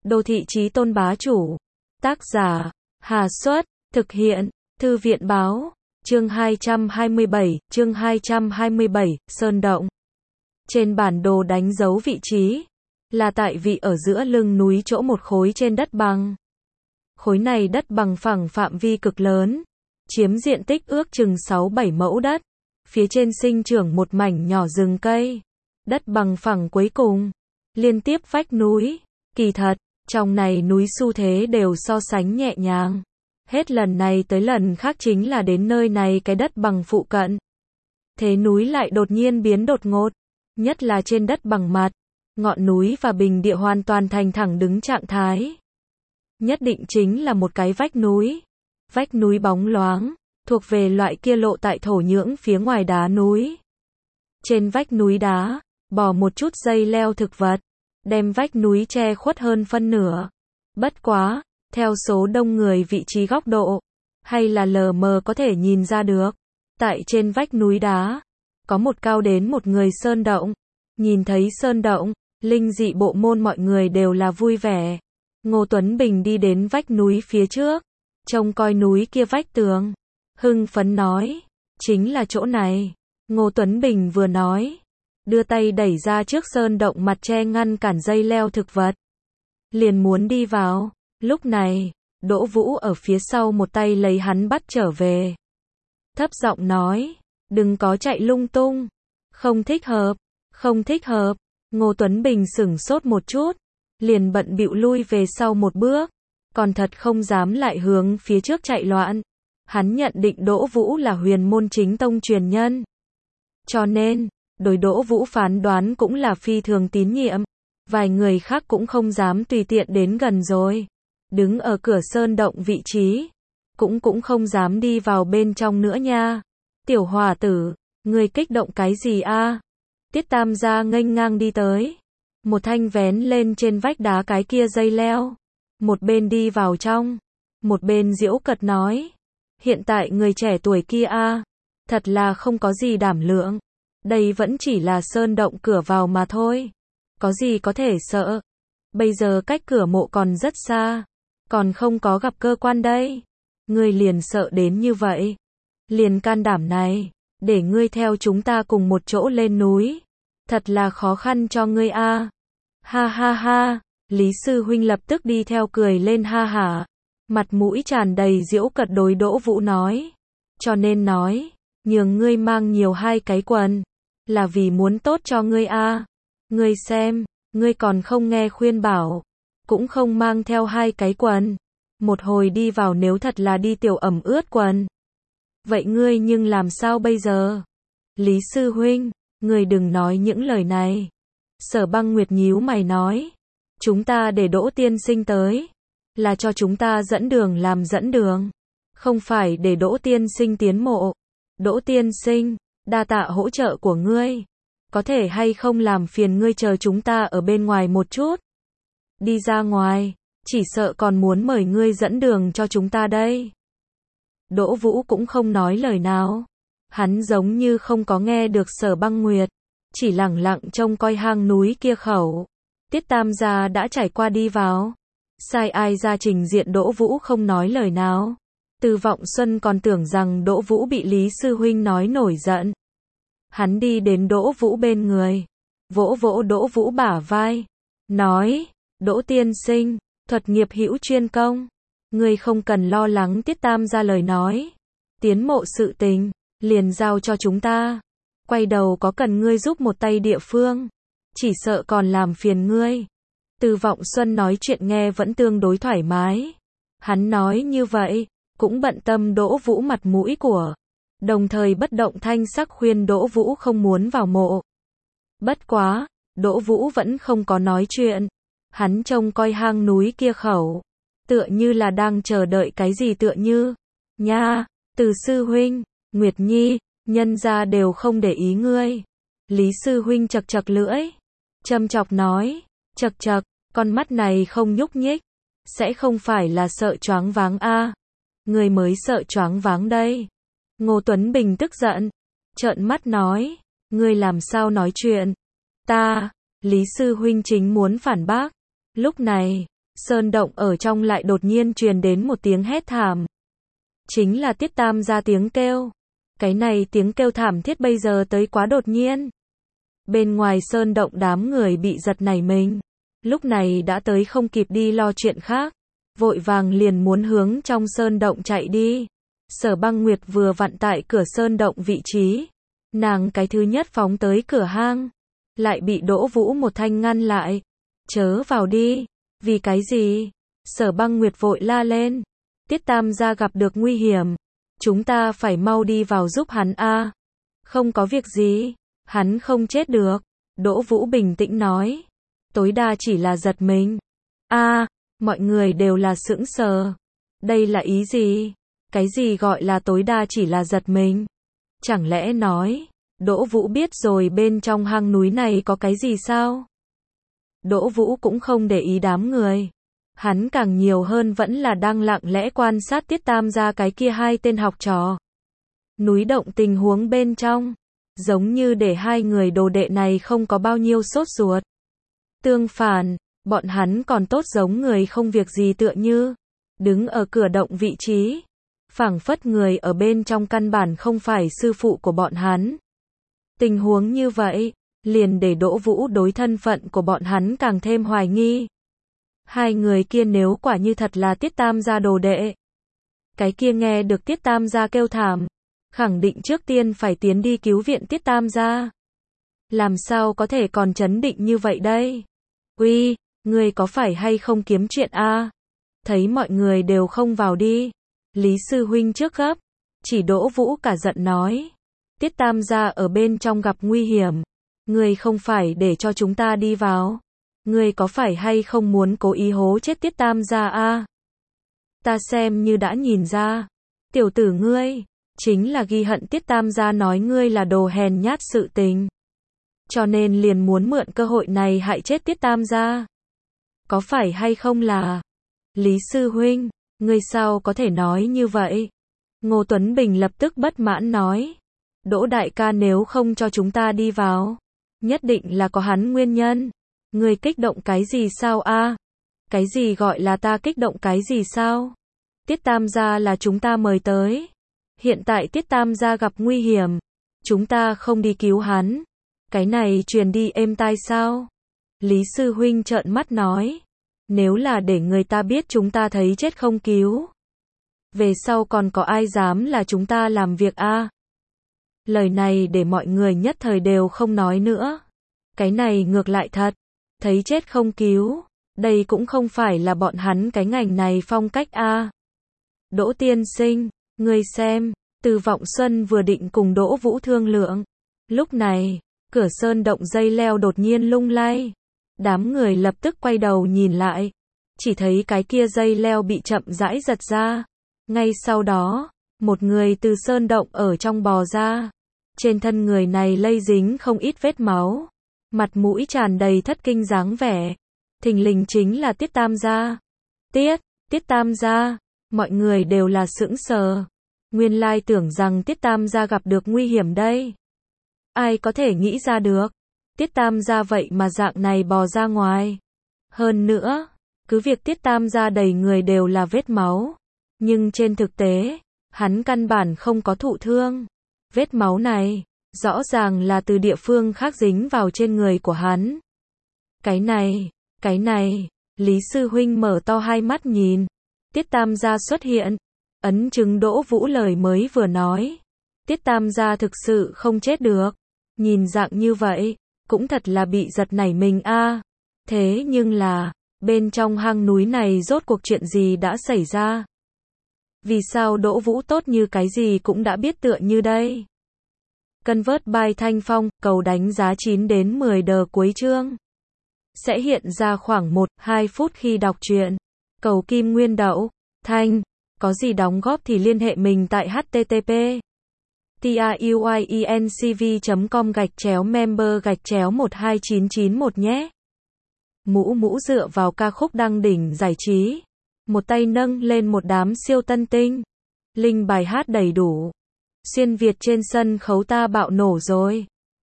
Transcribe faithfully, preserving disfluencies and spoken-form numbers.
Đô thị chí tôn bá chủ. Tác giả, Hà Xuất, thực hiện, Thư viện Báo, chương hai trăm hai mươi bảy, chương hai trăm hai mươi bảy, Sơn Động. Trên bản đồ đánh dấu vị trí, là tại vị ở giữa lưng núi chỗ một khối trên đất bằng. Khối này đất bằng phẳng phạm vi cực lớn, chiếm diện tích ước chừng sáu bảy mẫu đất, phía trên sinh trưởng một mảnh nhỏ rừng cây. Đất bằng phẳng cuối cùng, liên tiếp vách núi, kỳ thật, trong này núi xu thế đều so sánh nhẹ nhàng. Hết lần này tới lần khác chính là đến nơi này cái đất bằng phụ cận. Thế núi lại đột nhiên biến đột ngột, nhất là trên đất bằng mặt, ngọn núi và bình địa hoàn toàn thành thẳng đứng trạng thái. Nhất định chính là một cái vách núi. Vách núi bóng loáng, thuộc về loại kia lộ tại thổ nhưỡng phía ngoài đá núi. Trên vách núi đá, bò một chút dây leo thực vật, đem vách núi che khuất hơn phân nửa. Bất quá, theo số đông người vị trí góc độ, hay là lờ mờ có thể nhìn ra được, tại trên vách núi đá, có một cao đến một người sơn động. Nhìn thấy sơn động, linh dị bộ môn mọi người đều là vui vẻ. Ngô Tuấn Bình đi đến vách núi phía trước, trông coi núi kia vách tường, hưng phấn nói, chính là chỗ này. Ngô Tuấn Bình vừa nói, đưa tay đẩy ra trước sơn động mặt che ngăn cản dây leo thực vật, liền muốn đi vào. Lúc này, Đỗ Vũ ở phía sau một tay lấy hắn bắt trở về. Thấp giọng nói, đừng có chạy lung tung, không thích hợp, không thích hợp. Ngô Tuấn Bình sửng sốt một chút, liền bận bịu lui về sau một bước, còn thật không dám lại hướng phía trước chạy loạn. Hắn nhận định Đỗ Vũ là huyền môn chính tông truyền nhân, cho nên, đối Đỗ Vũ phán đoán cũng là phi thường tín nhiệm. Vài người khác cũng không dám tùy tiện đến gần rồi. Đứng ở cửa sơn động vị trí, cũng cũng không dám đi vào bên trong nữa nha. Tiểu hòa tử, người kích động cái gì a? Tiết Tam gia nghênh ngang đi tới, một thanh vén lên trên vách đá cái kia dây leo, một bên đi vào trong, một bên giễu cợt nói, hiện tại người trẻ tuổi kia a, thật là không có gì đảm lượng. Đây vẫn chỉ là sơn động cửa vào mà thôi, có gì có thể sợ. Bây giờ cách cửa mộ còn rất xa, còn không có gặp cơ quan đây, ngươi liền sợ đến như vậy. Liền can đảm này, để ngươi theo chúng ta cùng một chỗ lên núi, thật là khó khăn cho ngươi a. Ha ha ha, Lý sư huynh lập tức đi theo cười lên ha hả, mặt mũi tràn đầy giễu cợt đối Đỗ Vũ nói, cho nên nói, nhường ngươi mang nhiều hai cái quần, là vì muốn tốt cho ngươi a. Ngươi xem, ngươi còn không nghe khuyên bảo, cũng không mang theo hai cái quần, một hồi đi vào nếu thật là đi tiểu ẩm ướt quần, vậy ngươi nhưng làm sao bây giờ? Lý sư huynh, ngươi đừng nói những lời này. Sở Băng Nguyệt nhíu mày nói, chúng ta để Đỗ tiên sinh tới, là cho chúng ta dẫn đường làm dẫn đường, không phải để Đỗ tiên sinh tiến mộ. Đỗ tiên sinh, đa tạ hỗ trợ của ngươi, có thể hay không làm phiền ngươi chờ chúng ta ở bên ngoài một chút? Đi ra ngoài, chỉ sợ còn muốn mời ngươi dẫn đường cho chúng ta đây. Đỗ Vũ cũng không nói lời nào, hắn giống như không có nghe được Sở Băng Nguyệt, chỉ lẳng lặng trông coi hang núi kia khẩu. Tiết Tam gia đã trải qua đi vào, sai ai ra trình diện Đỗ Vũ không nói lời nào. Từ Vọng Xuân còn tưởng rằng Đỗ Vũ bị Lý sư huynh nói nổi giận. Hắn đi đến Đỗ Vũ bên người, vỗ vỗ Đỗ Vũ bả vai, nói, Đỗ tiên sinh, thuật nghiệp hữu chuyên công, ngươi không cần lo lắng. Tiết Tam gia lời nói, tiến mộ sự tình, liền giao cho chúng ta, quay đầu có cần ngươi giúp một tay địa phương, chỉ sợ còn làm phiền ngươi. Từ Vọng Xuân nói chuyện nghe vẫn tương đối thoải mái, hắn nói như vậy, cũng bận tâm Đỗ Vũ mặt mũi của, đồng thời bất động thanh sắc khuyên Đỗ Vũ không muốn vào mộ. Bất quá, Đỗ Vũ vẫn không có nói chuyện, hắn trông coi hang núi kia khẩu, tựa như là đang chờ đợi cái gì tựa như. Nha, Từ sư huynh, Nguyệt Nhi, nhân gia đều không để ý ngươi. Lý sư huynh chật chật lưỡi, châm chọc nói, chật chật, con mắt này không nhúc nhích, sẽ không phải là sợ choáng váng a? Ngươi mới sợ choáng váng đây. Ngô Tuấn Bình tức giận, trợn mắt nói, ngươi làm sao nói chuyện? Ta, Lý sư huynh chính muốn phản bác, lúc này, sơn động ở trong lại đột nhiên truyền đến một tiếng hét thảm. Chính là Tiết Tam gia tiếng kêu. Cái này tiếng kêu thảm thiết bây giờ tới quá đột nhiên. Bên ngoài sơn động đám người bị giật nảy mình. Lúc này đã tới không kịp đi lo chuyện khác. Vội vàng liền muốn hướng trong sơn động chạy đi. Sở Băng Nguyệt vừa vặn tại cửa sơn động vị trí. Nàng cái thứ nhất phóng tới cửa hang. Lại bị Đỗ Vũ một thanh ngăn lại. Chớ vào đi. Vì cái gì? Sở Băng Nguyệt vội la lên. Tiết Tam gia gặp được nguy hiểm. Chúng ta phải mau đi vào giúp hắn a. Không có việc gì. Hắn không chết được. Đỗ Vũ bình tĩnh nói. Tối đa chỉ là giật mình. A, mọi người đều là sững sờ. Đây là ý gì? Cái gì gọi là tối đa chỉ là giật mình? Chẳng lẽ nói, Đỗ Vũ biết rồi bên trong hang núi này có cái gì sao? Đỗ Vũ cũng không để ý đám người. Hắn càng nhiều hơn vẫn là đang lặng lẽ quan sát Tiết Tam gia cái kia hai tên học trò. Núi động tình huống bên trong, giống như để hai người đồ đệ này không có bao nhiêu sốt ruột. Tương phản, bọn hắn còn tốt giống người không việc gì tựa như, đứng ở cửa động vị trí. Phảng phất người ở bên trong căn bản không phải sư phụ của bọn hắn. Tình huống như vậy, liền để Đỗ Vũ đối thân phận của bọn hắn càng thêm hoài nghi. Hai người kia nếu quả như thật là Tiết Tam gia đồ đệ. Cái kia nghe được Tiết Tam gia kêu thảm, khẳng định trước tiên phải tiến đi cứu viện Tiết Tam gia. Làm sao có thể còn trấn định như vậy đây? Uy, ngươi có phải hay không kiếm chuyện a? Thấy mọi người đều không vào đi. Lý sư huynh trước gấp, chỉ Đỗ Vũ cả giận nói. Tiết Tam gia ở bên trong gặp nguy hiểm. Ngươi không phải để cho chúng ta đi vào. Ngươi có phải hay không muốn cố ý hố chết Tiết Tam gia a? Ta xem như đã nhìn ra. Tiểu tử ngươi, chính là ghi hận Tiết Tam gia nói ngươi là đồ hèn nhát sự tình. Cho nên liền muốn mượn cơ hội này hại chết Tiết Tam gia. Có phải hay không là? Lý sư huynh, ngươi sao có thể nói như vậy? Ngô Tuấn Bình lập tức bất mãn nói. Đỗ đại ca nếu không cho chúng ta đi vào, nhất định là có hắn nguyên nhân. Ngươi kích động cái gì sao a? Cái gì gọi là ta kích động cái gì sao? Tiết Tam gia là chúng ta mời tới. Hiện tại Tiết Tam gia gặp nguy hiểm. Chúng ta không đi cứu hắn. Cái này truyền đi êm tai sao? Lý sư huynh trợn mắt nói. Nếu là để người ta biết chúng ta thấy chết không cứu. Về sau còn có ai dám là chúng ta làm việc a? Lời này để mọi người nhất thời đều không nói nữa. Cái này ngược lại thật. Thấy chết không cứu. Đây cũng không phải là bọn hắn cái ngành này phong cách a. Đỗ tiên sinh, ngươi xem. Từ Vọng Xuân vừa định cùng Đỗ Vũ thương lượng. Lúc này, cửa sơn động dây leo đột nhiên lung lay. Đám người lập tức quay đầu nhìn lại. Chỉ thấy cái kia dây leo bị chậm rãi giật ra. Ngay sau đó, một người từ sơn động ở trong bò ra. Trên thân người này lây dính không ít vết máu. Mặt mũi tràn đầy thất kinh dáng vẻ. Thình lình chính là Tiết Tam gia. Tiết, Tiết Tam gia. Mọi người đều là sững sờ. Nguyên lai tưởng rằng Tiết Tam gia gặp được nguy hiểm đây. Ai có thể nghĩ ra được. Tiết Tam gia vậy mà dạng này bò ra ngoài. Hơn nữa, cứ việc Tiết Tam gia đầy người đều là vết máu. Nhưng trên thực tế, hắn căn bản không có thụ thương. Vết máu này, rõ ràng là từ địa phương khác dính vào trên người của hắn. Cái này, cái này, Lý sư huynh mở to hai mắt nhìn. Tiết Tam gia xuất hiện, ấn chứng Đỗ Vũ lời mới vừa nói. Tiết Tam gia thực sự không chết được. Nhìn dạng như vậy, cũng thật là bị giật nảy mình a. Thế nhưng là, bên trong hang núi này rốt cuộc chuyện gì đã xảy ra? Vì sao Đỗ Vũ tốt như cái gì cũng đã biết tựa như đây? Convert by Thanh Phong, cầu đánh giá chín đến mười đờ cuối chương. Sẽ hiện ra khoảng một đến hai phút khi đọc truyện. Cầu Kim Nguyên Đậu, Thanh, có gì đóng góp thì liên hệ mình tại http truyencv chấm com gạch chéo member gạch chéo một hai chín chín một nhé. Mũ mũ dựa vào ca khúc đăng đỉnh giải trí. Một tay nâng lên một đám siêu tân tinh. Linh bài hát đầy đủ. Xuyên Việt trên sân khấu ta bạo nổ rồi.